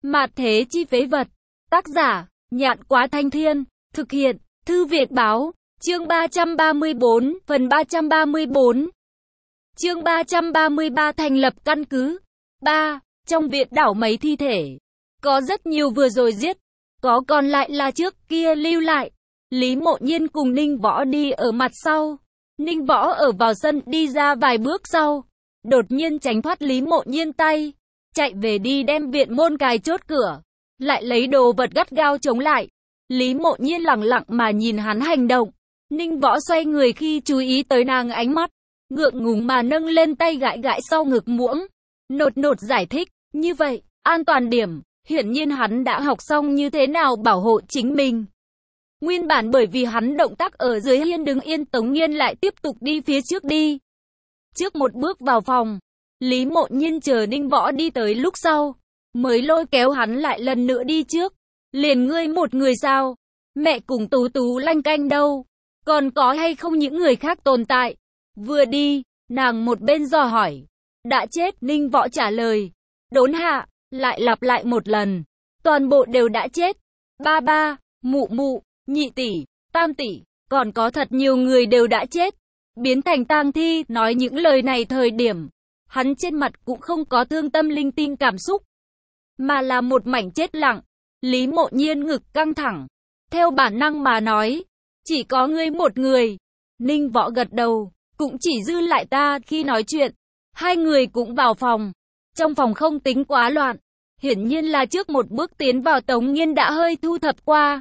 Mạt thế chi phế vật. Tác giả, Nhạn Quá Thanh Thiên. Thực hiện, Thư Việt Báo. Chương 334, phần 334. Chương 333 thành lập căn cứ. 3. Trong viện đảo mấy thi thể. Có rất nhiều vừa rồi giết. Có còn lại là trước kia lưu lại. Lý Mộ Nhiên cùng Ninh Võ đi ở mặt sau. Ninh Võ ở vào sân đi ra vài bước sau. Đột nhiên tránh thoát Lý Mộ Nhiên tay. Chạy về đi đem viện môn cài chốt cửa. Lại lấy đồ vật gắt gao chống lại. Lý Mộ Nhiên lặng lặng mà nhìn hắn hành động. Ninh Võ xoay người khi chú ý tới nàng ánh mắt. Ngượng ngùng mà nâng lên tay gãi gãi sau ngực muỗng. Nột nột giải thích. Như vậy, an toàn điểm. Hiển nhiên hắn đã học xong như thế nào bảo hộ chính mình. Nguyên bản bởi vì hắn động tác ở dưới hiên đứng yên, Tống Nghiên lại tiếp tục đi phía trước đi. Trước một bước vào phòng, Lý Mộ Nhiên chờ Ninh Võ đi tới lúc sau, mới lôi kéo hắn lại lần nữa đi trước. Liền ngươi một người sao? Mẹ cùng Tú Tú lanh canh đâu? Còn có hay không những người khác tồn tại? Vừa đi, nàng một bên dò hỏi. Đã chết, Ninh Võ trả lời. Đốn hạ, lại lặp lại một lần. Toàn bộ đều đã chết. Ba ba, mụ mụ, nhị tỷ, tam tỷ, còn có thật nhiều người đều đã chết. Biến thành tang thi. Nói những lời này thời điểm, hắn trên mặt cũng không có thương tâm linh tinh cảm xúc, mà là một mảnh chết lặng. Lý Mộ Nhiên ngực căng thẳng, theo bản năng mà nói, chỉ có ngươi một người. Ninh Võ gật đầu, cũng chỉ dư lại ta. Khi nói chuyện, hai người cũng vào phòng. Trong phòng không tính quá loạn, hiển nhiên là trước một bước tiến vào Tống Nghiên đã hơi thu thập qua.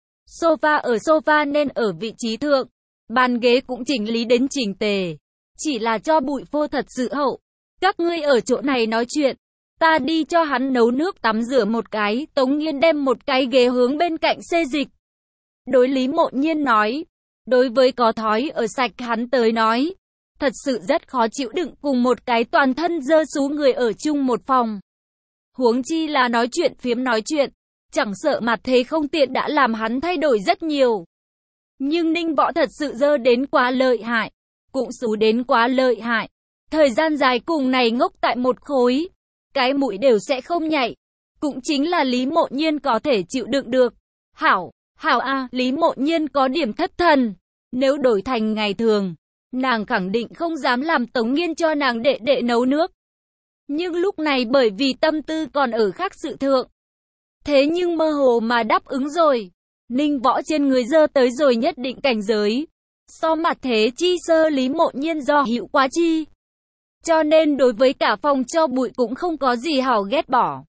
Sofa nên ở vị trí thượng, bàn ghế cũng chỉnh lý đến chỉnh tề, chỉ là cho bụi phô thật sự hậu. Các ngươi ở chỗ này nói chuyện, ta đi cho hắn nấu nước tắm rửa một cái. Tống Nghiên đem một cái ghế hướng bên cạnh xê dịch. Đối Lý Mộ Nhiên nói, đối với có thói ở sạch hắn tới nói, thật sự rất khó chịu đựng cùng một cái toàn thân dơ sú người ở chung một phòng. Huống chi là nói chuyện phiếm nói chuyện, chẳng sợ mặt thế không tiện đã làm hắn thay đổi rất nhiều. Nhưng Ninh Võ thật sự dơ đến quá lợi hại, cũng xú đến quá lợi hại. Thời gian dài cùng này ngốc tại một khối, cái mũi đều sẽ không nhạy. Cũng chính là Lý Mộ Nhiên có thể chịu đựng được. Hảo a, Lý Mộ Nhiên có điểm thất thần. Nếu đổi thành ngày thường, nàng khẳng định không dám làm Tống Nghiên cho nàng đệ đệ nấu nước. Nhưng lúc này bởi vì tâm tư còn ở khác sự thượng, thế nhưng mơ hồ mà đáp ứng rồi. Ninh Võ trên người dơ tới rồi nhất định cảnh giới. So mặt thế chi sơ Lý Mộ Nhiên do hiệu quá chi, cho nên đối với cả phòng cho bụi cũng không có gì hảo ghét bỏ.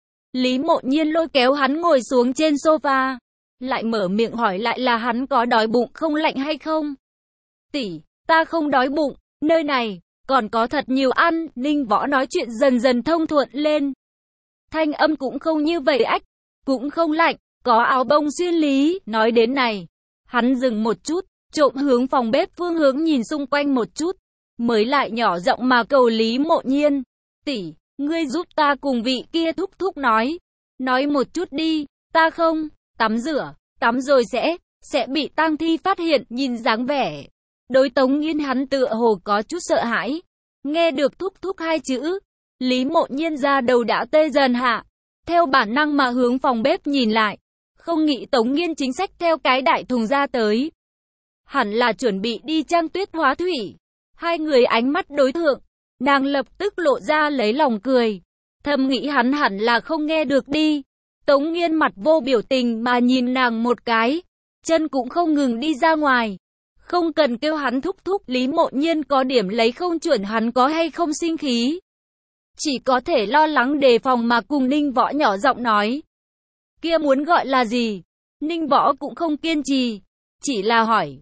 Lý Mộ Nhiên lôi kéo hắn ngồi xuống trên sofa, lại mở miệng hỏi lại là hắn có đói bụng không, lạnh hay không. Tỷ, ta không đói bụng, nơi này còn có thật nhiều ăn. Ninh Võ nói chuyện dần dần thông thuận lên. Thanh âm cũng không như vậy ách, cũng không lạnh, có áo bông xuyên lý. Nói đến này, hắn dừng một chút, trộm hướng phòng bếp phương hướng nhìn xung quanh một chút, mới lại nhỏ giọng mà cầu Lý Mộ Nhiên. Tỷ, ngươi giúp ta cùng vị kia thúc thúc nói một chút đi, ta không tắm rửa, tắm rồi sẽ bị tang thi phát hiện. Nhìn dáng vẻ đối Tống Nghiên hắn tựa hồ có chút sợ hãi. Nghe được thúc thúc hai chữ, Lý Mộ Nhiên ra đầu đã tê dần hạ, theo bản năng mà hướng phòng bếp nhìn lại. Không nghĩ Tống Nghiên chính sách theo cái đại thùng ra tới, hẳn là chuẩn bị đi Trang Tuyết hóa thủy. Hai người ánh mắt đối thượng, nàng lập tức lộ ra lấy lòng cười, thầm nghĩ hắn hẳn là không nghe được đi. Tống Nghiên mặt vô biểu tình mà nhìn nàng một cái, chân cũng không ngừng đi ra ngoài. Không cần kêu hắn thúc thúc. Lý Mộ Nhiên có điểm lấy không chuẩn hắn có hay không sinh khí, chỉ có thể lo lắng đề phòng mà cùng Ninh Võ nhỏ giọng nói. Kia muốn gọi là gì? Ninh Võ cũng không kiên trì, chỉ là hỏi,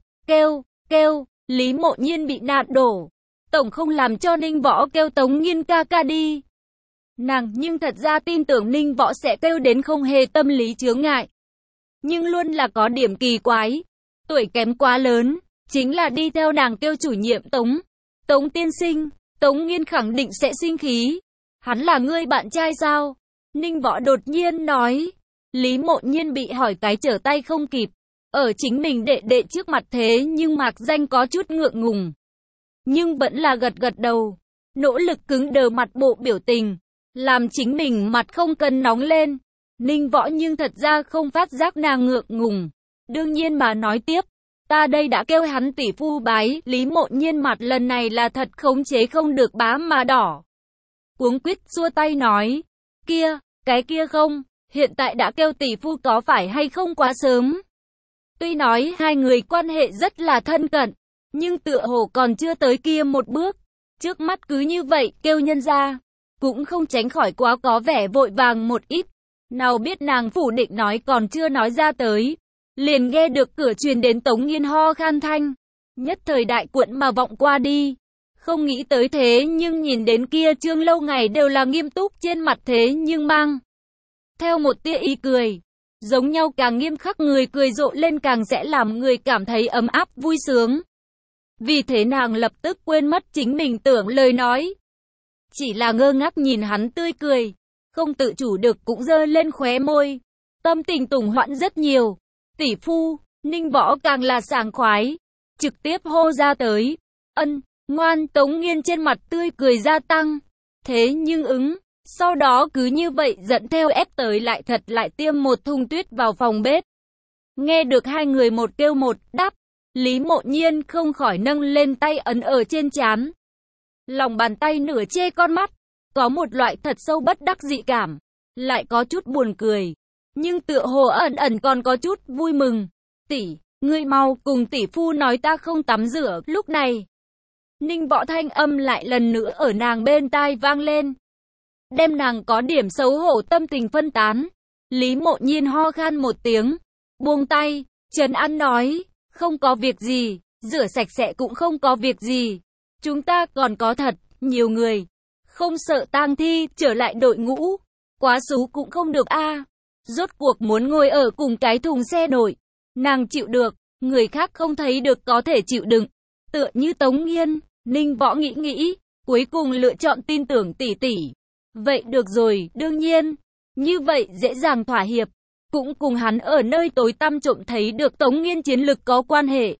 kêu. Lý Mộ Nhiên bị nạt đổ, tổng không làm cho Ninh Võ kêu Tống Nghiên ca ca đi. Nàng nhưng thật ra tin tưởng Ninh Võ sẽ kêu đến không hề tâm lý chướng ngại, nhưng luôn là có điểm kỳ quái. Tuổi kém quá lớn, chính là đi theo nàng kêu chủ nhiệm Tống tiên sinh, Tống Nghiên khẳng định sẽ sinh khí. Hắn là ngươi bạn trai sao? Ninh Võ đột nhiên nói. Lý Mộ Nhiên bị hỏi cái trở tay không kịp. Ở chính mình đệ đệ trước mặt thế nhưng mạc danh có chút ngượng ngùng, nhưng vẫn là gật gật đầu, nỗ lực cứng đờ mặt bộ biểu tình. làm chính mình mặt không cần nóng lên. Ninh Võ nhưng thật ra không phát giác nàng ngượng ngùng. Đương nhiên mà nói tiếp, ta đây đã kêu hắn tỷ phu bái. Lý Mộ Nhiên mặt lần này là thật khống chế không được bá mà đỏ. Cuống quýt xua tay nói, kia, cái kia không, hiện tại đã kêu tỷ phu có phải hay không quá sớm. Tuy nói hai người quan hệ rất là thân cận, nhưng tựa hồ còn chưa tới kia một bước. Trước mắt cứ như vậy kêu nhân ra, cũng không tránh khỏi quá có vẻ vội vàng một ít. Nào biết nàng phủ định nói còn chưa nói ra tới, liền nghe được cửa truyền đến Tống Nghiên ho khan thanh. Nhất thời đại cuộn mà vọng qua đi. Không nghĩ tới thế nhưng nhìn đến kia Trương lâu ngày đều là nghiêm túc trên mặt thế nhưng mang theo một tia ý cười. Giống nhau càng nghiêm khắc người cười rộ lên càng sẽ làm người cảm thấy ấm áp vui sướng. Vì thế nàng lập tức quên mất chính mình tưởng lời nói. Chỉ là ngơ ngác nhìn hắn tươi cười. Không tự chủ được cũng giơ lên khóe môi. Tâm tình tùng hoãn rất nhiều. Tỷ phu, Ninh Võ càng là sảng khoái. Trực tiếp hô ra tới. Ân, ngoan. Tống Nghiên trên mặt tươi cười gia tăng. Thế nhưng ứng. Sau đó cứ như vậy dẫn theo ép tới lại thật lại tiêm một thùng tuyết vào phòng bếp. Nghe được hai người một kêu một đáp. Lý Mộ Nhiên không khỏi nâng lên tay ấn ở trên trán. Lòng bàn tay nửa chê con mắt. Có một loại thật sâu bất đắc dị cảm. Lại có chút buồn cười. Nhưng tựa hồ ẩn ẩn còn có chút vui mừng. Tỷ, ngươi mau cùng tỷ phu nói ta không tắm rửa. Lúc này, Ninh Võ thanh âm lại lần nữa ở nàng bên tai vang lên. Đem nàng có điểm xấu hổ tâm tình phân tán. Lý Mộ Nhiên ho khan một tiếng. Buông tay, trấn an nói. Không có việc gì, rửa sạch sẽ cũng không có việc gì. Chúng ta còn có thật nhiều người. Không sợ tang thi trở lại đội ngũ. Quá xú cũng không được a. Rốt cuộc muốn ngồi ở cùng cái thùng xe nổi. Nàng chịu được, người khác không thấy được có thể chịu đựng. Tựa như Tống Nghiên, Ninh Võ nghĩ nghĩ, cuối cùng lựa chọn tin tưởng tỷ tỷ. Vậy được rồi, đương nhiên, như vậy dễ dàng thỏa hiệp. Cũng cùng hắn ở nơi tối tăm trộm thấy được Tống Nghiên chiến lực có quan hệ.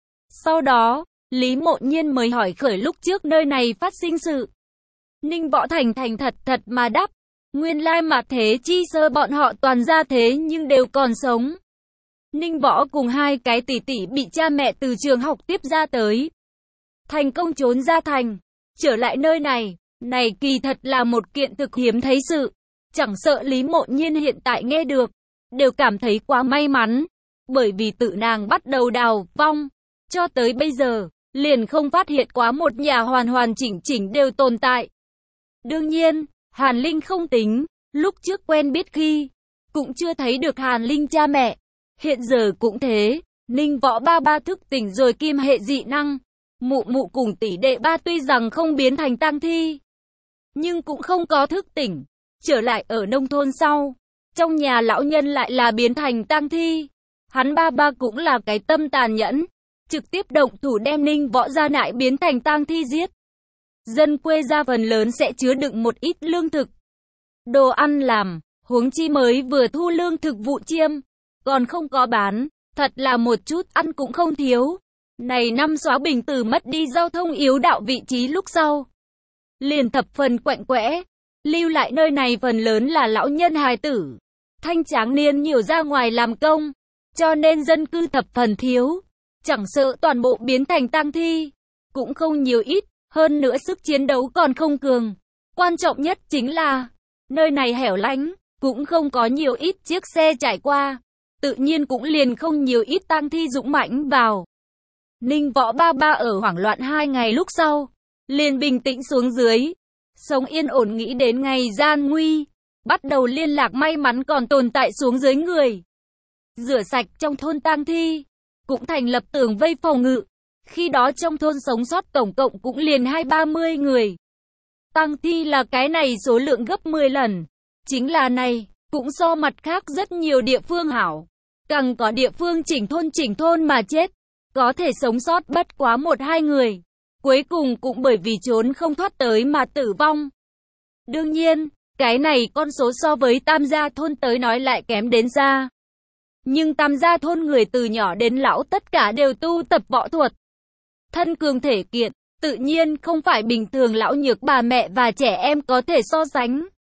Sau đó, Lý Mộ Nhiên mới hỏi khởi lúc trước nơi này phát sinh sự. Ninh Võ thành thật mà đáp. Nguyên lai mà thế chi sơ bọn họ toàn ra thế nhưng đều còn sống. Ninh Võ cùng hai cái tỷ tỷ bị cha mẹ từ trường học tiếp ra tới. Thành công trốn ra thành. Trở lại nơi này. Này kỳ thật là một kiện thực hiếm thấy sự. Chẳng sợ Lý Mộ Nhiên hiện tại nghe được. Đều cảm thấy quá may mắn. Bởi vì tự nàng bắt đầu đào vong. Cho tới bây giờ, liền không phát hiện quá một nhà hoàn chỉnh đều tồn tại. Đương nhiên, Hàn Linh không tính. Lúc trước quen biết khi, cũng chưa thấy được Hàn Linh cha mẹ. Hiện giờ cũng thế. Ninh Võ ba thức tỉnh rồi kim hệ dị năng. Mụ cùng tỷ đệ ba tuy rằng không biến thành tang thi, nhưng cũng không có thức tỉnh. Trở lại ở nông thôn sau, trong nhà lão nhân lại là biến thành tang thi. Hắn ba cũng là cái tâm tàn nhẫn, trực tiếp động thủ đem Ninh Võ gia nại biến thành tang thi giết. Dân quê gia phần lớn sẽ chứa đựng một ít lương thực, đồ ăn làm, huống chi mới vừa thu lương thực vụ chiêm, còn không có bán, thật là một chút ăn cũng không thiếu. Này năm xóa Bình Tử mất đi giao thông yếu đạo vị trí lúc sau, liền thập phần quạnh quẽ, lưu lại nơi này phần lớn là lão nhân hài tử, thanh tráng niên nhiều ra ngoài làm công, cho nên dân cư thập phần thiếu, chẳng sợ toàn bộ biến thành tang thi, cũng không nhiều ít, hơn nữa sức chiến đấu còn không cường. Quan trọng nhất chính là, nơi này hẻo lánh, cũng không có nhiều ít chiếc xe trải qua, tự nhiên cũng liền không nhiều ít tang thi dũng mãnh vào. Ninh Võ ba ở hoảng loạn 2 ngày lúc sau, liền bình tĩnh xuống dưới, sống yên ổn nghĩ đến ngày gian nguy, bắt đầu liên lạc may mắn còn tồn tại xuống dưới người. Rửa sạch trong thôn tang thi, cũng thành lập tường vây phòng ngự, khi đó trong thôn sống sót tổng cộng cũng liền 20-30 người. Tang thi là cái này số lượng gấp 10 lần, chính là này, cũng so mặt khác rất nhiều địa phương hảo, càng có địa phương chỉnh thôn mà chết. Có thể sống sót bất quá 1-2 người. Cuối cùng cũng bởi vì trốn không thoát tới mà tử vong. Đương nhiên, cái này con số so với Tam Gia thôn tới nói lại kém đến xa. Nhưng Tam Gia thôn người từ nhỏ đến lão tất cả đều tu tập võ thuật. Thân cường thể kiện, tự nhiên không phải bình thường lão nhược bà mẹ và trẻ em có thể so sánh.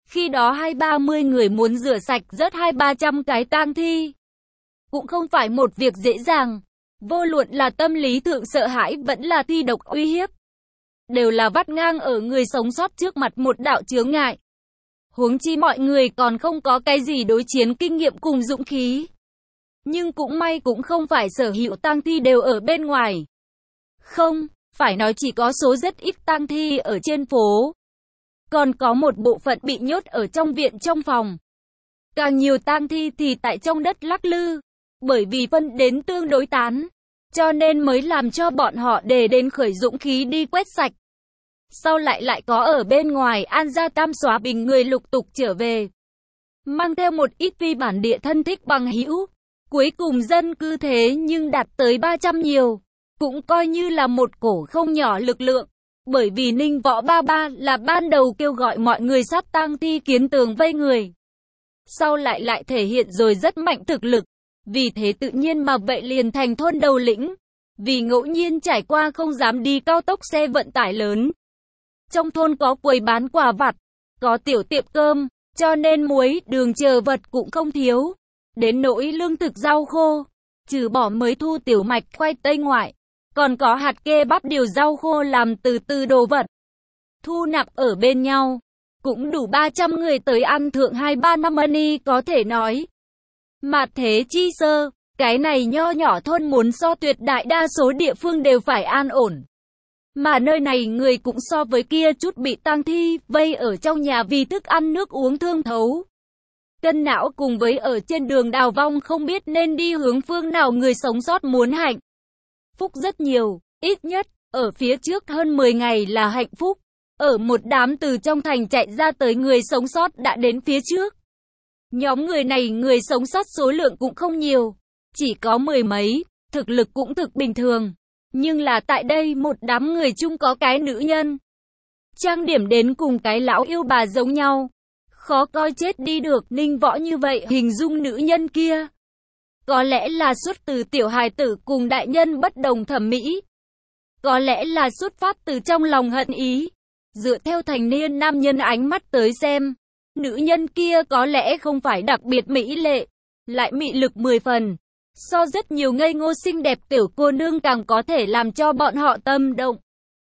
Khi đó 20-30 người muốn rửa sạch rớt 200-300 cái tang thi. Cũng không phải một việc dễ dàng. Vô luận là tâm lý thượng sợ hãi vẫn là thi độc uy hiếp. Đều là vắt ngang ở người sống sót trước mặt một đạo chướng ngại. Huống chi mọi người còn không có cái gì đối chiến kinh nghiệm cùng dũng khí. Nhưng cũng may cũng không phải sở hữu tang thi đều ở bên ngoài. Không, phải nói chỉ có số rất ít tang thi ở trên phố. Còn có một bộ phận bị nhốt ở trong viện trong phòng. Càng nhiều tang thi thì tại trong đất lắc lư. Bởi vì phân đến tương đối tán. Cho nên mới làm cho bọn họ đề đến khởi dũng khí đi quét sạch. Sau lại có ở bên ngoài An Gia Tam xóa bình người lục tục trở về. Mang theo một ít phi bản địa thân thích bằng hữu. Cuối cùng dân cư thế nhưng đạt tới 300 nhiều. Cũng coi như là một cổ không nhỏ lực lượng. Bởi vì Ninh Võ Ba Ba là ban đầu kêu gọi mọi người sát tang thi kiến tường vây người. Sau lại thể hiện rồi rất mạnh thực lực. Vì thế tự nhiên mà vậy liền thành thôn đầu lĩnh. Vì ngẫu nhiên trải qua không dám đi cao tốc xe vận tải lớn. Trong thôn có quầy bán quà vặt, có tiểu tiệm cơm, cho nên muối, đường chờ vật cũng không thiếu. Đến nỗi lương thực rau khô, trừ bỏ mới thu tiểu mạch khoai tây ngoại, còn có hạt kê bắp điều rau khô làm từ đồ vật. Thu nạp ở bên nhau, cũng đủ 300 người tới ăn thượng 2-3 năm ani có thể nói. Mạt thế chi sơ, cái này nho nhỏ thôn muốn so tuyệt đại đa số địa phương đều phải an ổn. Mà nơi này người cũng so với kia chút bị tang thi vây ở trong nhà vì thức ăn nước uống thương thấu. Cân não cùng với ở trên đường đào vong không biết nên đi hướng phương nào người sống sót muốn hạnh phúc rất nhiều, ít nhất, ở phía trước hơn 10 ngày là hạnh phúc. Ở một đám từ trong thành chạy ra tới người sống sót đã đến phía trước. Nhóm người này người sống sót số lượng cũng không nhiều, chỉ có 10 mấy, thực lực cũng thực bình thường. Nhưng là tại đây một đám người chung có cái nữ nhân. Trang điểm đến cùng cái lão yêu bà giống nhau. Khó coi chết đi được. Ninh Võ như vậy hình dung nữ nhân kia. Có lẽ là xuất từ tiểu hài tử cùng đại nhân bất đồng thẩm mỹ. Có lẽ là xuất phát từ trong lòng hận ý. Dựa theo thành niên nam nhân ánh mắt tới xem. Nữ nhân kia có lẽ không phải đặc biệt mỹ lệ. Lại mị lực 10 phần. So rất nhiều ngây ngô xinh đẹp tiểu cô nương càng có thể làm cho bọn họ tâm động.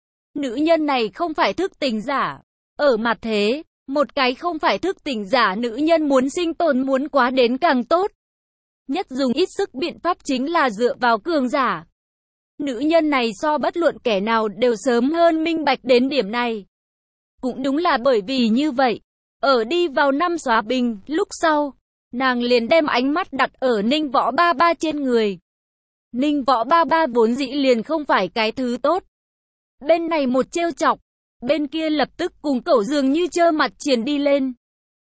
Nữ nhân này không phải thức tỉnh giả. Ở mặt thế, một cái không phải thức tỉnh giả nữ nhân muốn sinh tồn muốn quá đến càng tốt. Nhất dùng ít sức biện pháp chính là dựa vào cường giả. Nữ nhân này so bất luận kẻ nào đều sớm hơn minh bạch đến điểm này. Cũng đúng là bởi vì như vậy, ở đi vào năm xóa bình, lúc sau, nàng liền đem ánh mắt đặt ở Ninh Võ Ba Ba trên người. Ninh Võ Ba Ba vốn dĩ liền không phải cái thứ tốt. Bên này một trêu chọc, bên kia lập tức cùng cẩu dường như trơ mặt triển đi lên.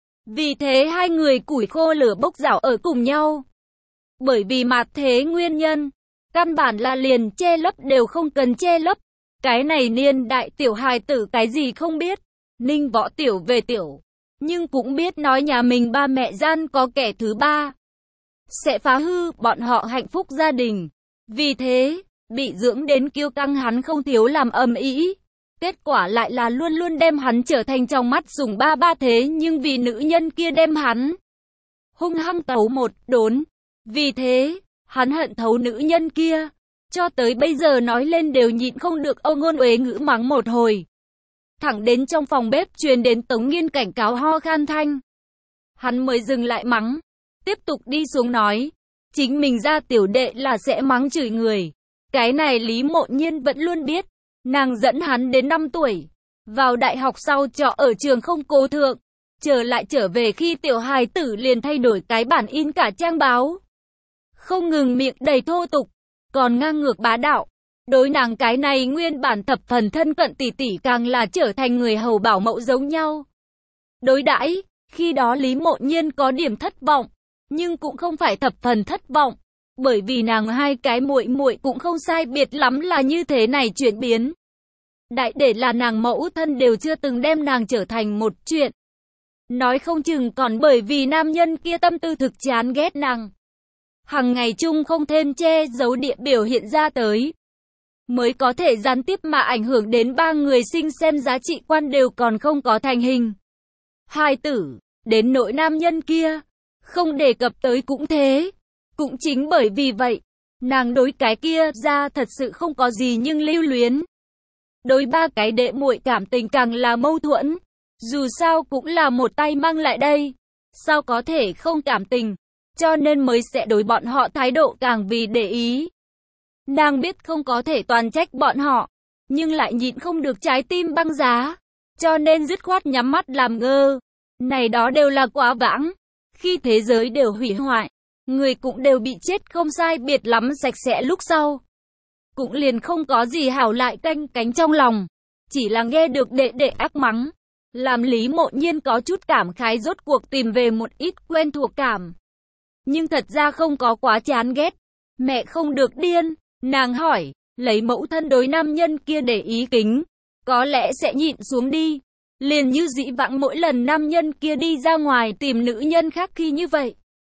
Vì thế hai người củi khô lửa bốc rảo ở cùng nhau. Bởi vì mạt thế nguyên nhân, căn bản là liền che lấp đều không cần che lấp. Cái này niên đại tiểu hài tử cái gì không biết. Ninh Võ tiểu về tiểu. Nhưng cũng biết nói nhà mình ba mẹ gian có kẻ thứ ba. Sẽ phá hư bọn họ hạnh phúc gia đình. Vì thế, bị dưỡng đến kiêu căng hắn không thiếu làm ầm ĩ. Kết quả lại là luôn luôn đem hắn trở thành trong mắt dùng ba ba thế nhưng vì nữ nhân kia đem hắn hung hăng tấu một đốn. Vì thế, hắn hận thấu nữ nhân kia. Cho tới bây giờ nói lên đều nhịn không được âu ngôn uế ngữ mắng một hồi. Thẳng đến trong phòng bếp truyền đến Tống Nghiên cảnh cáo ho khan thanh. Hắn mới dừng lại mắng. Tiếp tục đi xuống nói. Chính mình ra tiểu đệ là sẽ mắng chửi người. Cái này Lý Mộ Nhiên vẫn luôn biết. Nàng dẫn hắn đến 5 tuổi. Vào đại học sau trọ ở trường không cố thượng. Trở về khi tiểu hài tử liền thay đổi cái bản in cả trang báo. Không ngừng miệng đầy thô tục. Còn ngang ngược bá đạo. Đối nàng cái này nguyên bản thập phần thân cận tỷ tỷ càng là trở thành người hầu bảo mẫu giống nhau. Đối đãi, khi đó Lý Mộ Nhiên có điểm thất vọng, nhưng cũng không phải thập phần thất vọng, bởi vì nàng hai cái muội muội cũng không sai biệt lắm là như thế này chuyển biến. Đại để là nàng mẫu thân đều chưa từng đem nàng trở thành một chuyện. Nói không chừng còn bởi vì nam nhân kia tâm tư thực chán ghét nàng. Hằng ngày chung không thêm che giấu địa biểu hiện ra tới. Mới có thể gián tiếp mà ảnh hưởng đến ba người sinh xem giá trị quan đều còn không có thành hình. hài tử, đến nỗi nam nhân kia, không đề cập tới cũng thế. Cũng chính bởi vì vậy, nàng đối cái kia ra thật sự không có gì nhưng lưu luyến. Đối ba cái đệ muội cảm tình càng là mâu thuẫn, dù sao cũng là một tay mang lại đây, sao có thể không cảm tình, cho nên mới sẽ đối bọn họ thái độ càng vì để ý. Nàng biết không có thể toàn trách bọn họ, nhưng lại nhịn không được trái tim băng giá, cho nên dứt khoát nhắm mắt làm ngơ. Này đó đều là quá vãng, khi thế giới đều hủy hoại, người cũng đều bị chết không sai biệt lắm sạch sẽ lúc sau. Cũng liền không có gì hảo lại canh cánh trong lòng, chỉ là nghe được đệ đệ ác mắng, làm Lý Mộ Nhiên có chút cảm khái rốt cuộc tìm về một ít quen thuộc cảm. Nhưng thật ra không có quá chán ghét, mẹ không được điên, nàng hỏi, lấy mẫu thân đối nam nhân kia để ý kính, có lẽ sẽ nhịn xuống đi. Liền như dĩ vãng mỗi lần nam nhân kia đi ra ngoài tìm nữ nhân khác khi như vậy.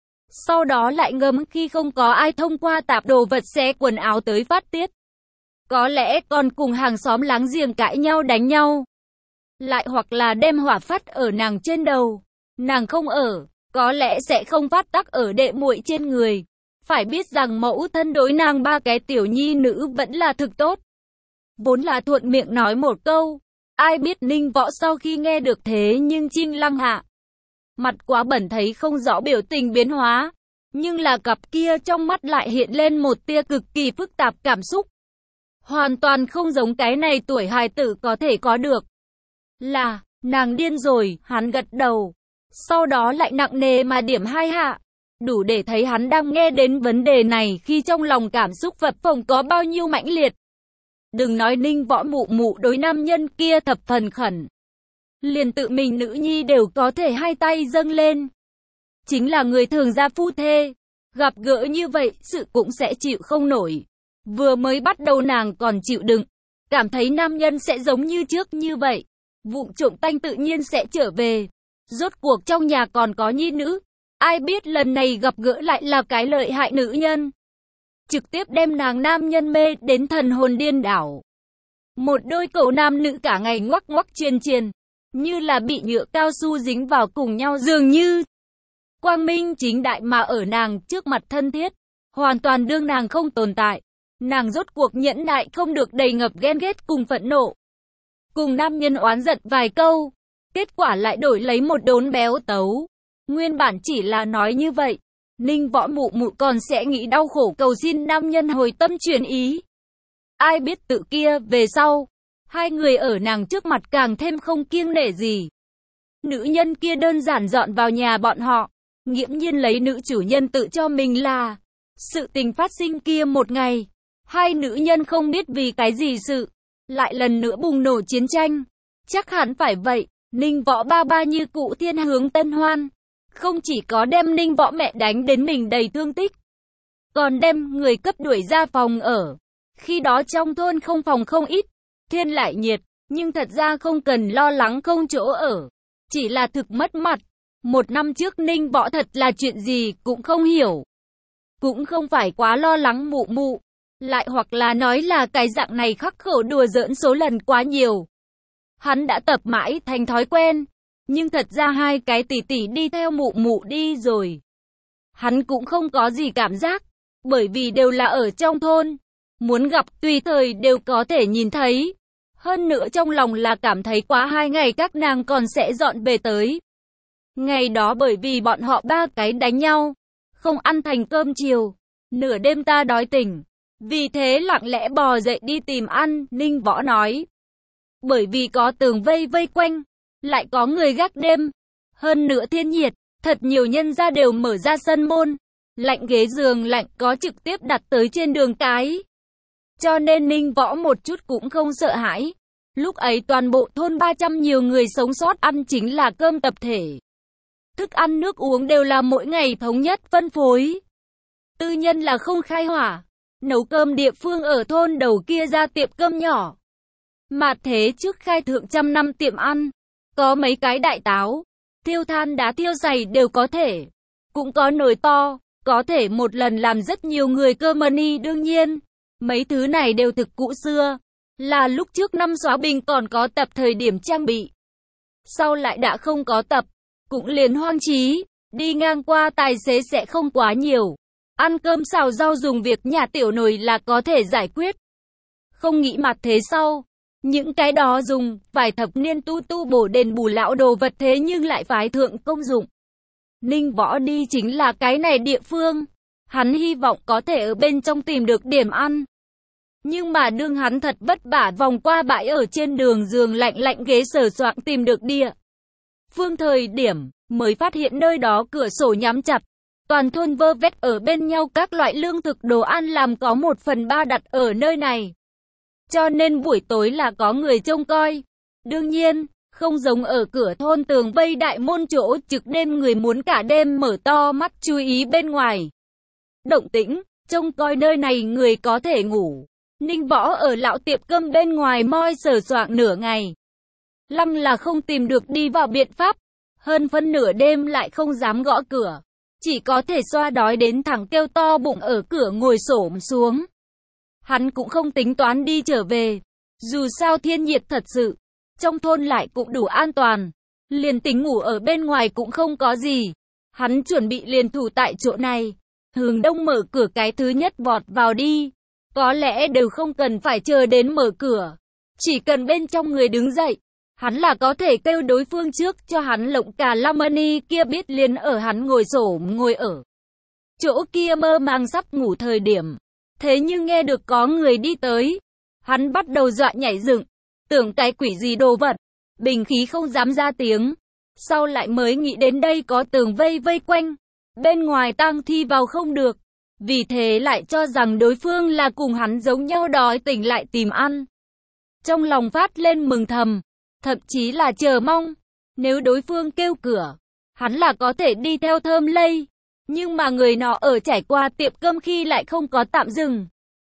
Sau đó lại ngấm khi không có ai thông qua tạp đồ vật xé quần áo tới phát tiết. Có lẽ còn cùng hàng xóm láng giềng cãi nhau đánh nhau. Lại hoặc là đem hỏa phát ở nàng trên đầu. Nàng không ở, có lẽ sẽ không phát tắc ở đệ muội trên người. Phải biết rằng mẫu thân đối nàng ba cái tiểu nhi nữ vẫn là thực tốt. Vốn là thuận miệng nói một câu. Ai biết Ninh Võ sau khi nghe được thế nhưng chim lăng hạ. Mặt quá bẩn thấy không rõ biểu tình biến hóa. Nhưng là cặp kia trong mắt lại hiện lên một tia cực kỳ phức tạp cảm xúc. Hoàn toàn không giống cái này tuổi hài tử có thể có được. Là, nàng điên rồi, hắn gật đầu. Sau đó lại nặng nề mà điểm hai hạ. Đủ để thấy hắn đang nghe đến vấn đề này khi trong lòng cảm xúc phập phồng có bao nhiêu mãnh liệt. Đừng nói Ninh Võ mụ mụ đối nam nhân kia thập phần khẩn. Liền tự mình nữ nhi đều có thể hai tay dâng lên. Chính là người thường gia phu thê. Gặp gỡ như vậy, sự cũng sẽ chịu không nổi. Vừa mới bắt đầu nàng còn chịu đựng. Cảm thấy nam nhân sẽ giống như trước như vậy. Vụng trộm tanh tự nhiên sẽ trở về. Rốt cuộc trong nhà còn có nhi nữ. Ai biết lần này gặp gỡ lại là cái lợi hại nữ nhân. Trực tiếp đem nàng nam nhân mê đến thần hồn điên đảo. Một đôi cậu nam nữ cả ngày ngoắc ngoắc chiên chiên, như là bị nhựa cao su dính vào cùng nhau dường như. Quang minh chính đại mà ở nàng trước mặt thân thiết, hoàn toàn đương nàng không tồn tại. Nàng rốt cuộc nhẫn nại không được đầy ngập ghen ghét cùng phẫn nộ. Cùng nam nhân oán giận vài câu, kết quả lại đổi lấy một đốn béo tấu. Nguyên bản chỉ là nói như vậy. Ninh Võ mụ mụ còn sẽ nghĩ đau khổ cầu xin nam nhân hồi tâm chuyển ý. Ai biết tự kia về sau, hai người ở nàng trước mặt càng thêm không kiêng nể gì. Nữ nhân kia đơn giản dọn vào nhà bọn họ, nghiễm nhiên lấy nữ chủ nhân tự cho mình là. Sự tình phát sinh kia một ngày, hai nữ nhân không biết vì cái gì sự, lại lần nữa bùng nổ chiến tranh. Chắc hẳn phải vậy, Ninh Võ ba ba như cụ thiên hướng tân hoan. Không chỉ có đem Ninh Võ mẹ đánh đến mình đầy thương tích, còn đem người cấp đuổi ra phòng ở. Khi đó trong thôn không phòng không ít, thiên lại nhiệt, nhưng thật ra không cần lo lắng không chỗ ở. Chỉ là thực mất mặt. Một năm trước Ninh Võ thật là chuyện gì cũng không hiểu. Cũng không phải quá lo lắng mụ mụ. Lại hoặc là nói là cái dạng này khắc khổ đùa giỡn số lần quá nhiều. Hắn đã tập mãi thành thói quen. Nhưng thật ra hai cái tỷ tỷ đi theo mụ mụ đi rồi. Hắn cũng không có gì cảm giác. Bởi vì đều là ở trong thôn. Muốn gặp tùy thời đều có thể nhìn thấy. Hơn nữa trong lòng là cảm thấy quá 2 ngày các nàng còn sẽ dọn về tới. Ngày đó bởi vì bọn họ ba cái đánh nhau. Không ăn thành cơm chiều. Nửa đêm ta đói tỉnh. Vì thế lặng lẽ bò dậy đi tìm ăn, Ninh Võ nói. Bởi vì có tường vây vây quanh. Lại có người gác đêm. Hơn nữa thiên nhiệt, thật nhiều nhân gia đều mở ra sân môn. Lạnh ghế giường lạnh có trực tiếp đặt tới trên đường cái. Cho nên Ninh Võ một chút cũng không sợ hãi. Lúc ấy toàn bộ thôn 300 nhiều người sống sót ăn chính là cơm tập thể. Thức ăn nước uống đều là mỗi ngày thống nhất phân phối. Tư nhân là không khai hỏa. Nấu cơm địa phương ở thôn đầu kia ra tiệm cơm nhỏ. Mà thế trước khai thượng 100 năm tiệm ăn. Có mấy cái đại táo, thiêu than đá thiêu giày đều có thể. Cũng có nồi to, có thể một lần làm rất nhiều người cơ money đương nhiên. Mấy thứ này đều thực cũ xưa, là lúc trước năm xóa bình còn có tập thời điểm trang bị. sau lại đã không có tập, cũng liền hoang chí, đi ngang qua tài xế sẽ không quá nhiều. Ăn cơm xào rau dùng việc nhà tiểu nồi là có thể giải quyết. Không nghĩ mặt thế sau, những cái đó dùng vài thập niên tu bổ đền bù lão đồ vật thế nhưng lại phái thượng công dụng. Ninh Võ đi chính là cái này địa phương. Hắn hy vọng có thể ở bên trong tìm được điểm ăn. Nhưng mà đương hắn thật vất vả vòng qua bãi ở trên đường giường lạnh ghế sờ soạng tìm được địa phương thời điểm, mới phát hiện nơi đó cửa sổ nhắm chặt. Toàn thôn vơ vét ở bên nhau các loại lương thực đồ ăn làm có 1/3 đặt ở nơi này. Cho nên buổi tối là có người trông coi. Đương nhiên, không giống ở cửa thôn tường vây đại môn chỗ trực đêm người muốn cả đêm mở to mắt chú ý bên ngoài. Động tĩnh, trông coi nơi này người có thể ngủ. Ninh Võ ở lão tiệm cơm bên ngoài moi sờ soạng nửa ngày. Lăng là không tìm được đi vào biện pháp. Hơn phân nửa đêm lại không dám gõ cửa. Chỉ có thể xoa đói đến thẳng kêu to bụng ở cửa ngồi xổm xuống. Hắn cũng không tính toán đi trở về. Dù sao thiên nhiệt thật sự. Trong thôn lại cũng đủ an toàn. Liền tính ngủ ở bên ngoài cũng không có gì. Hắn chuẩn bị liền thủ tại chỗ này. Hướng đông mở cửa cái thứ nhất vọt vào đi. Có lẽ đều không cần phải chờ đến mở cửa. Chỉ cần bên trong người đứng dậy. Hắn là có thể kêu đối phương trước cho hắn lộng cả Lamani kia biết liền ở hắn ngồi xổm ngồi ở chỗ kia mơ màng sắp ngủ thời điểm. Thế nhưng nghe được có người đi tới. Hắn bắt đầu dọa nhảy dựng. Tưởng cái quỷ gì đồ vật. Bình khí không dám ra tiếng. Sau lại mới nghĩ đến đây có tường vây quanh. Bên ngoài tang thi vào không được. Vì thế lại cho rằng đối phương là cùng hắn giống nhau đói tỉnh lại tìm ăn. Trong lòng phát lên mừng thầm. Thậm chí là chờ mong. Nếu đối phương kêu cửa. Hắn là có thể đi theo thơm lây. Nhưng mà người nọ ở trải qua tiệm cơm khi lại không có tạm dừng.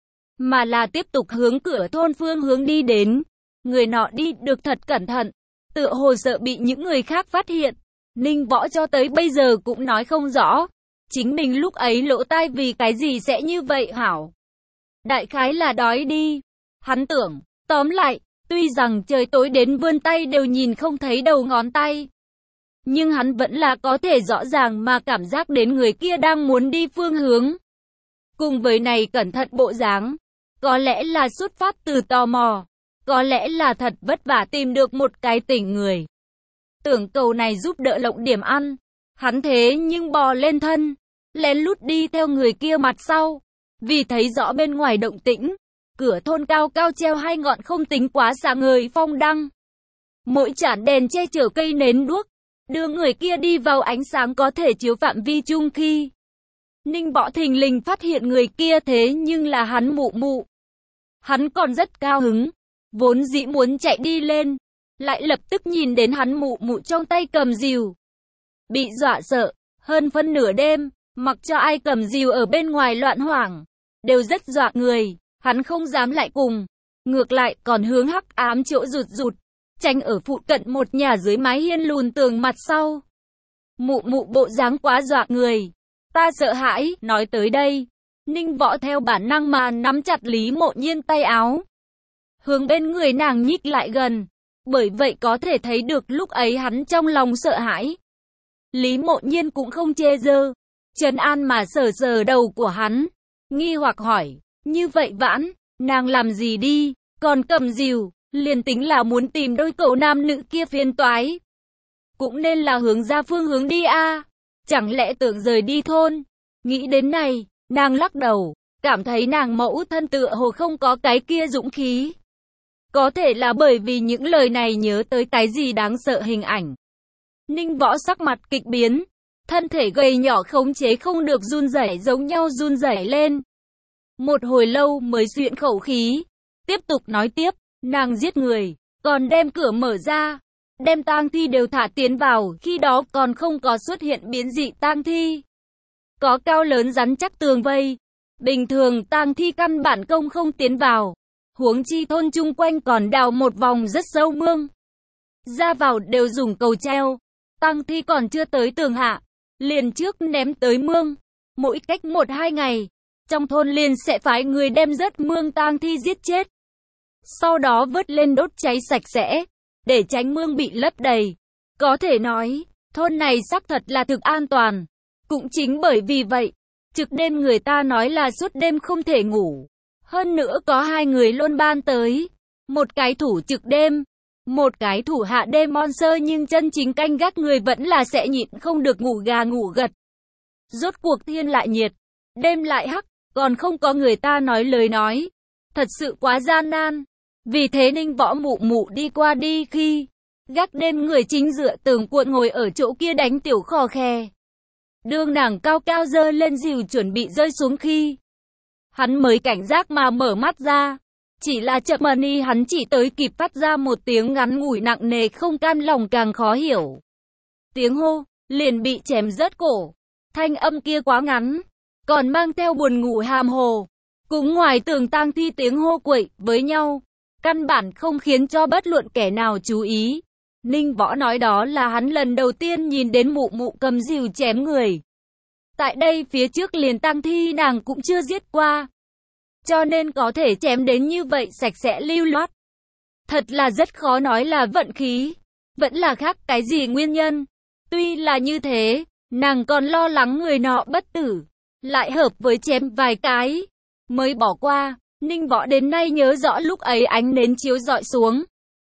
Mà là tiếp tục hướng cửa thôn phương hướng đi đến. Người nọ đi được thật cẩn thận. Tựa hồ sợ bị những người khác phát hiện. Ninh Võ cho tới bây giờ cũng nói không rõ. Chính mình lúc ấy lỗ tai vì cái gì sẽ như vậy hảo. Đại khái là đói đi. Hắn tưởng, tóm lại, tuy rằng trời tối đến vươn tay đều nhìn không thấy đầu ngón tay. Nhưng hắn vẫn là có thể rõ ràng mà cảm giác đến người kia đang muốn đi phương hướng. Cùng với này cẩn thận bộ dáng. Có lẽ là xuất phát từ tò mò. Có lẽ là thật vất vả tìm được một cái tỉnh người. Tưởng cầu này giúp đỡ lộng điểm ăn. Hắn thế nhưng bò lên thân. Lén lút đi theo người kia mặt sau. Vì thấy rõ bên ngoài động tĩnh. Cửa thôn cao cao treo hai ngọn không tính quá sáng ngời phong đăng. Mỗi chản đèn che chở cây nến đuốc. Đưa người kia đi vào ánh sáng có thể chiếu phạm vi chung khi. Ninh Võ thình lình phát hiện người kia thế nhưng là hắn mụ mụ. Hắn còn rất cao hứng. Vốn dĩ muốn chạy đi lên. Lại lập tức nhìn đến hắn mụ mụ trong tay cầm rìu. Bị dọa sợ. Hơn phân nửa đêm. Mặc cho ai cầm rìu ở bên ngoài loạn hoảng. Đều rất dọa người. Hắn không dám lại cùng. Ngược lại còn hướng hắc ám chỗ rụt. Tránh ở phụ cận một nhà dưới mái hiên lùn tường mặt sau. Mụ mụ bộ dáng quá dọa người. Ta sợ hãi. Nói tới đây. Ninh Võ theo bản năng mà nắm chặt Lý Mộ Nhiên tay áo. Hướng bên người nàng nhích lại gần. Bởi vậy có thể thấy được lúc ấy hắn trong lòng sợ hãi. Lý Mộ Nhiên cũng không chê dơ. Trấn an mà sờ đầu của hắn. Nghi hoặc hỏi. Như vậy vãn, nàng làm gì đi, còn cầm rìu, liền tính là muốn tìm đôi cậu nam nữ kia phiền toái. Cũng nên là hướng ra phương hướng đi a. Chẳng lẽ tưởng rời đi thôn. Nghĩ đến này, nàng lắc đầu, cảm thấy nàng mẫu thân tựa hồ không có cái kia dũng khí. Có thể là bởi vì những lời này nhớ tới cái gì đáng sợ hình ảnh. Ninh Võ sắc mặt kịch biến, thân thể gầy nhỏ khống chế không được run rẩy giống nhau run rẩy lên. Một hồi lâu mới xuyện khẩu khí, tiếp tục nói tiếp, nàng giết người, còn đem cửa mở ra, đem tang thi đều thả tiến vào, khi đó còn không có xuất hiện biến dị tang thi. Có cao lớn rắn chắc tường vây, bình thường tang thi căn bản công không tiến vào, huống chi thôn chung quanh còn đào một vòng rất sâu mương. Ra vào đều dùng cầu treo, tang thi còn chưa tới tường hạ, liền trước ném tới mương, mỗi cách 1-2 ngày. Trong thôn liền sẽ phái người đem rớt mương tang thi giết chết. Sau đó vớt lên đốt cháy sạch sẽ, để tránh mương bị lấp đầy. Có thể nói, thôn này xác thật là thực an toàn. Cũng chính bởi vì vậy, trực đêm người ta nói là suốt đêm không thể ngủ. Hơn nữa có hai người luôn ban tới. Một cái thủ trực đêm, một cái thủ hạ đêm monster, nhưng chân chính canh gác người vẫn là sẽ nhịn không được ngủ gà ngủ gật. Rốt cuộc thiên lại nhiệt, đêm lại hắc, còn không có người ta nói lời nói. Thật sự quá gian nan. Vì thế Ninh Võ mụ mụ đi qua đi khi gác đêm người chính dựa tường cuộn ngồi ở chỗ kia đánh tiểu khò khè. Đương nàng cao cao giơ lên dìu chuẩn bị rơi xuống khi hắn mới cảnh giác mà mở mắt ra. Chỉ là chậm ni hắn chỉ tới kịp phát ra một tiếng ngắn ngủi nặng nề không cam lòng càng khó hiểu. Tiếng hô, liền bị chém rớt cổ. Thanh âm kia quá ngắn, còn mang theo buồn ngủ hàm hồ. Cũng ngoài tường tang thi tiếng hô quậy với nhau, căn bản không khiến cho bất luận kẻ nào chú ý. Ninh Võ nói đó là hắn lần đầu tiên nhìn đến mụ mụ cầm dìu chém người. Tại đây phía trước liền tang thi nàng cũng chưa giết qua. Cho nên có thể chém đến như vậy sạch sẽ lưu loát. Thật là rất khó nói là vận khí. Vẫn là khác cái gì nguyên nhân. Tuy là như thế, nàng còn lo lắng người nọ bất tử. Lại hợp với chém vài cái. Mới bỏ qua, Ninh Võ đến nay nhớ rõ lúc ấy ánh nến chiếu rọi xuống.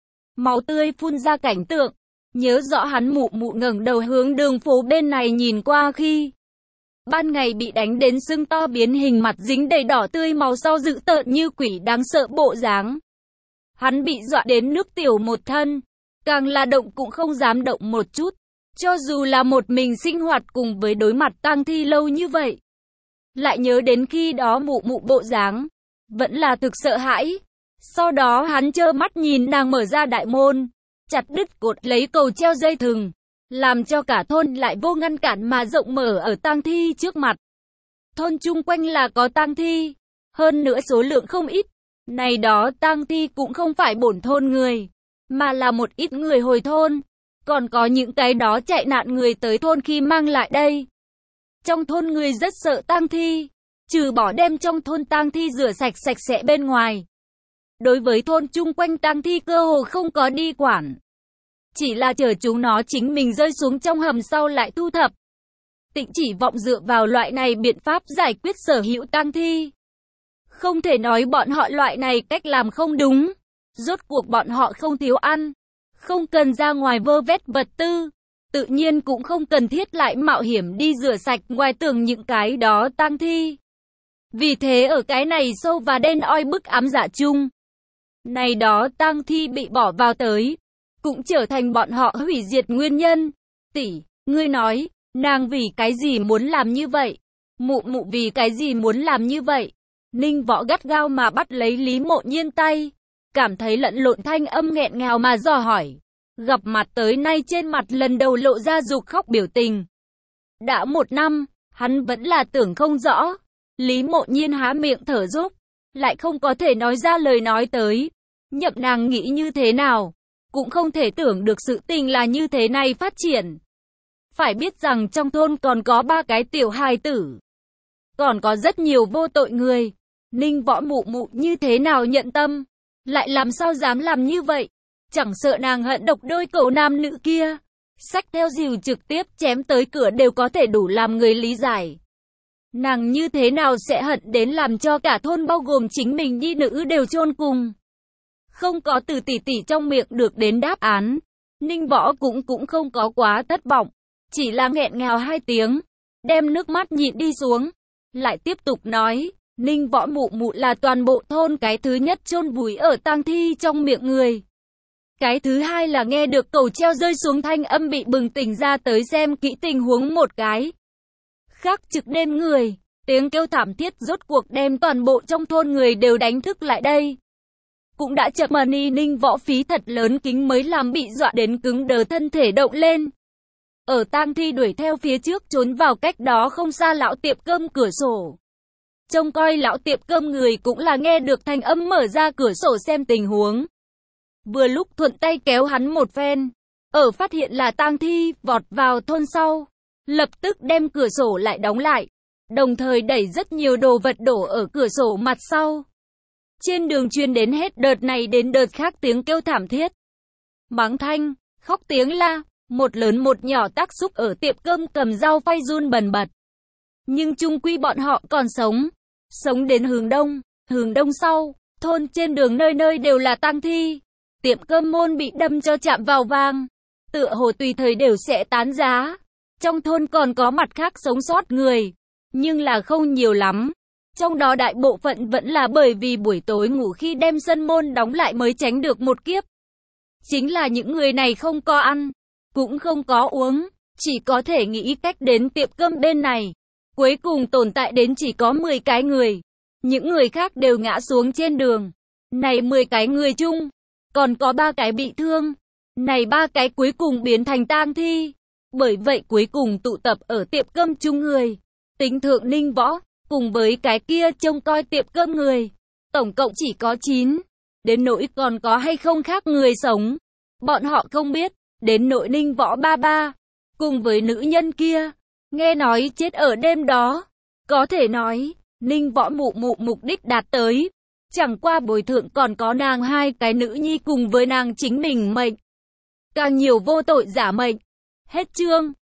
Máu tươi phun ra cảnh tượng. Nhớ rõ hắn mụ mụ ngẩng đầu hướng đường phố bên này nhìn qua khi ban ngày bị đánh đến sưng to biến hình, mặt dính đầy đỏ tươi màu sau dữ tợn như quỷ đáng sợ bộ dáng. Hắn bị dọa đến nước tiểu một thân, càng là động cũng không dám động một chút, cho dù là một mình sinh hoạt cùng với đối mặt tang thi lâu như vậy. Lại nhớ đến khi đó mụ mụ bộ dáng, vẫn là thực sợ hãi. Sau đó hắn trơ mắt nhìn nàng mở ra đại môn, chặt đứt cột lấy cầu treo dây thừng, làm cho cả thôn lại vô ngăn cản mà rộng mở ở tang thi trước mặt. Thôn chung quanh là có tang thi, hơn nữa số lượng không ít. Này đó tang thi cũng không phải bổn thôn người, mà là một ít người hồi thôn. Còn có những cái đó chạy nạn người tới thôn khi mang lại đây. Trong thôn người rất sợ tang thi, trừ bỏ đem trong thôn tang thi rửa sạch sạch sẽ bên ngoài. Đối với thôn chung quanh tang thi cơ hồ không có đi quản. Chỉ là chờ chúng nó chính mình rơi xuống trong hầm sau lại thu thập. Tịnh chỉ vọng dựa vào loại này biện pháp giải quyết sở hữu tang thi. Không thể nói bọn họ loại này cách làm không đúng. Rốt cuộc bọn họ không thiếu ăn, không cần ra ngoài vơ vét vật tư, tự nhiên cũng không cần thiết lại mạo hiểm đi rửa sạch ngoài tường những cái đó tang thi. Vì thế ở cái này sâu và đen oi bức ám dạ chung, này đó tang thi bị bỏ vào tới, cũng trở thành bọn họ hủy diệt nguyên nhân. Tỷ, ngươi nói, nàng vì cái gì muốn làm như vậy? Mụ mụ vì cái gì muốn làm như vậy? Ninh Võ gắt gao mà bắt lấy Lý Mộ Nhiên tay, cảm thấy lẫn lộn thanh âm nghẹn ngào mà dò hỏi. Gặp mặt tới nay trên mặt lần đầu lộ ra dục khóc biểu tình. Đã 1 năm, hắn vẫn là tưởng không rõ. Lý Mộ Nhiên há miệng thở dốc, lại không có thể nói ra lời nói tới. Nhậm nàng nghĩ như thế nào, cũng không thể tưởng được sự tình là như thế này phát triển. Phải biết rằng trong thôn còn có 3 cái tiểu hài tử, còn có rất nhiều vô tội người. Ninh Võ mụ mụ như thế nào nhận tâm, lại làm sao dám làm như vậy? Chẳng sợ nàng hận độc đôi cậu nam nữ kia, xách theo dìu trực tiếp chém tới cửa đều có thể đủ làm người lý giải. Nàng như thế nào sẽ hận đến làm cho cả thôn bao gồm chính mình nhi nữ đều chôn cùng? Không có từ tỷ tỷ trong miệng được đến đáp án, Ninh Võ cũng không có quá thất vọng, chỉ là nghẹn ngào 2 tiếng, đem nước mắt nhịn đi xuống, lại tiếp tục nói, Ninh Võ mụ mụ là toàn bộ thôn cái thứ nhất chôn vùi ở tang thi trong miệng người. Cái thứ hai là nghe được cầu treo rơi xuống thanh âm bị bừng tỉnh ra tới xem kỹ tình huống một cái. Khác trực đêm người, tiếng kêu thảm thiết rốt cuộc đem toàn bộ trong thôn người đều đánh thức lại đây. Cũng đã chậm mà Ninh Võ phí thật lớn kính mới làm bị dọa đến cứng đờ thân thể động lên. Ở tang thi đuổi theo phía trước trốn vào cách đó không xa lão tiệm cơm cửa sổ. Trông coi lão tiệm cơm người cũng là nghe được thanh âm mở ra cửa sổ xem tình huống. Vừa lúc thuận tay kéo hắn một phen, ở phát hiện là tang thi vọt vào thôn sau, lập tức đem cửa sổ lại đóng lại, đồng thời đẩy rất nhiều đồ vật đổ ở cửa sổ mặt sau. Trên đường truyền đến hết đợt này đến đợt khác tiếng kêu thảm thiết, mắng thanh, khóc tiếng la, một lớn một nhỏ tác xúc ở tiệm cơm cầm dao phay run bần bật. Nhưng chung quy bọn họ còn sống đến hướng đông sau, thôn trên đường nơi nơi đều là tang thi. Tiệm cơm môn bị đâm cho chạm vào vang, tựa hồ tùy thời đều sẽ tán giá. Trong thôn còn có mặt khác sống sót người, nhưng là không nhiều lắm. Trong đó đại bộ phận vẫn là bởi vì buổi tối ngủ khi đem sân môn đóng lại mới tránh được một kiếp. Chính là những người này không có ăn, cũng không có uống, chỉ có thể nghĩ cách đến tiệm cơm bên này. Cuối cùng tồn tại đến chỉ có 10 cái người. Những người khác đều ngã xuống trên đường. Này 10 cái người chung, còn có 3 cái bị thương. Này 3 cái cuối cùng biến thành tang thi. Bởi vậy cuối cùng tụ tập ở tiệm cơm chung người, tính thượng Ninh Võ, cùng với cái kia trông coi tiệm cơm người. Tổng cộng chỉ có 9. Đến nỗi còn có hay không khác người sống, bọn họ không biết. Đến nỗi Ninh Võ ba ba, cùng với nữ nhân kia, nghe nói chết ở đêm đó. Có thể nói, Ninh Võ mụ mục đích đạt tới. Chẳng qua bồi thượng còn có nàng 2 cái nữ nhi cùng với nàng chính mình mệnh. Càng nhiều vô tội giả mệnh. Hết chương.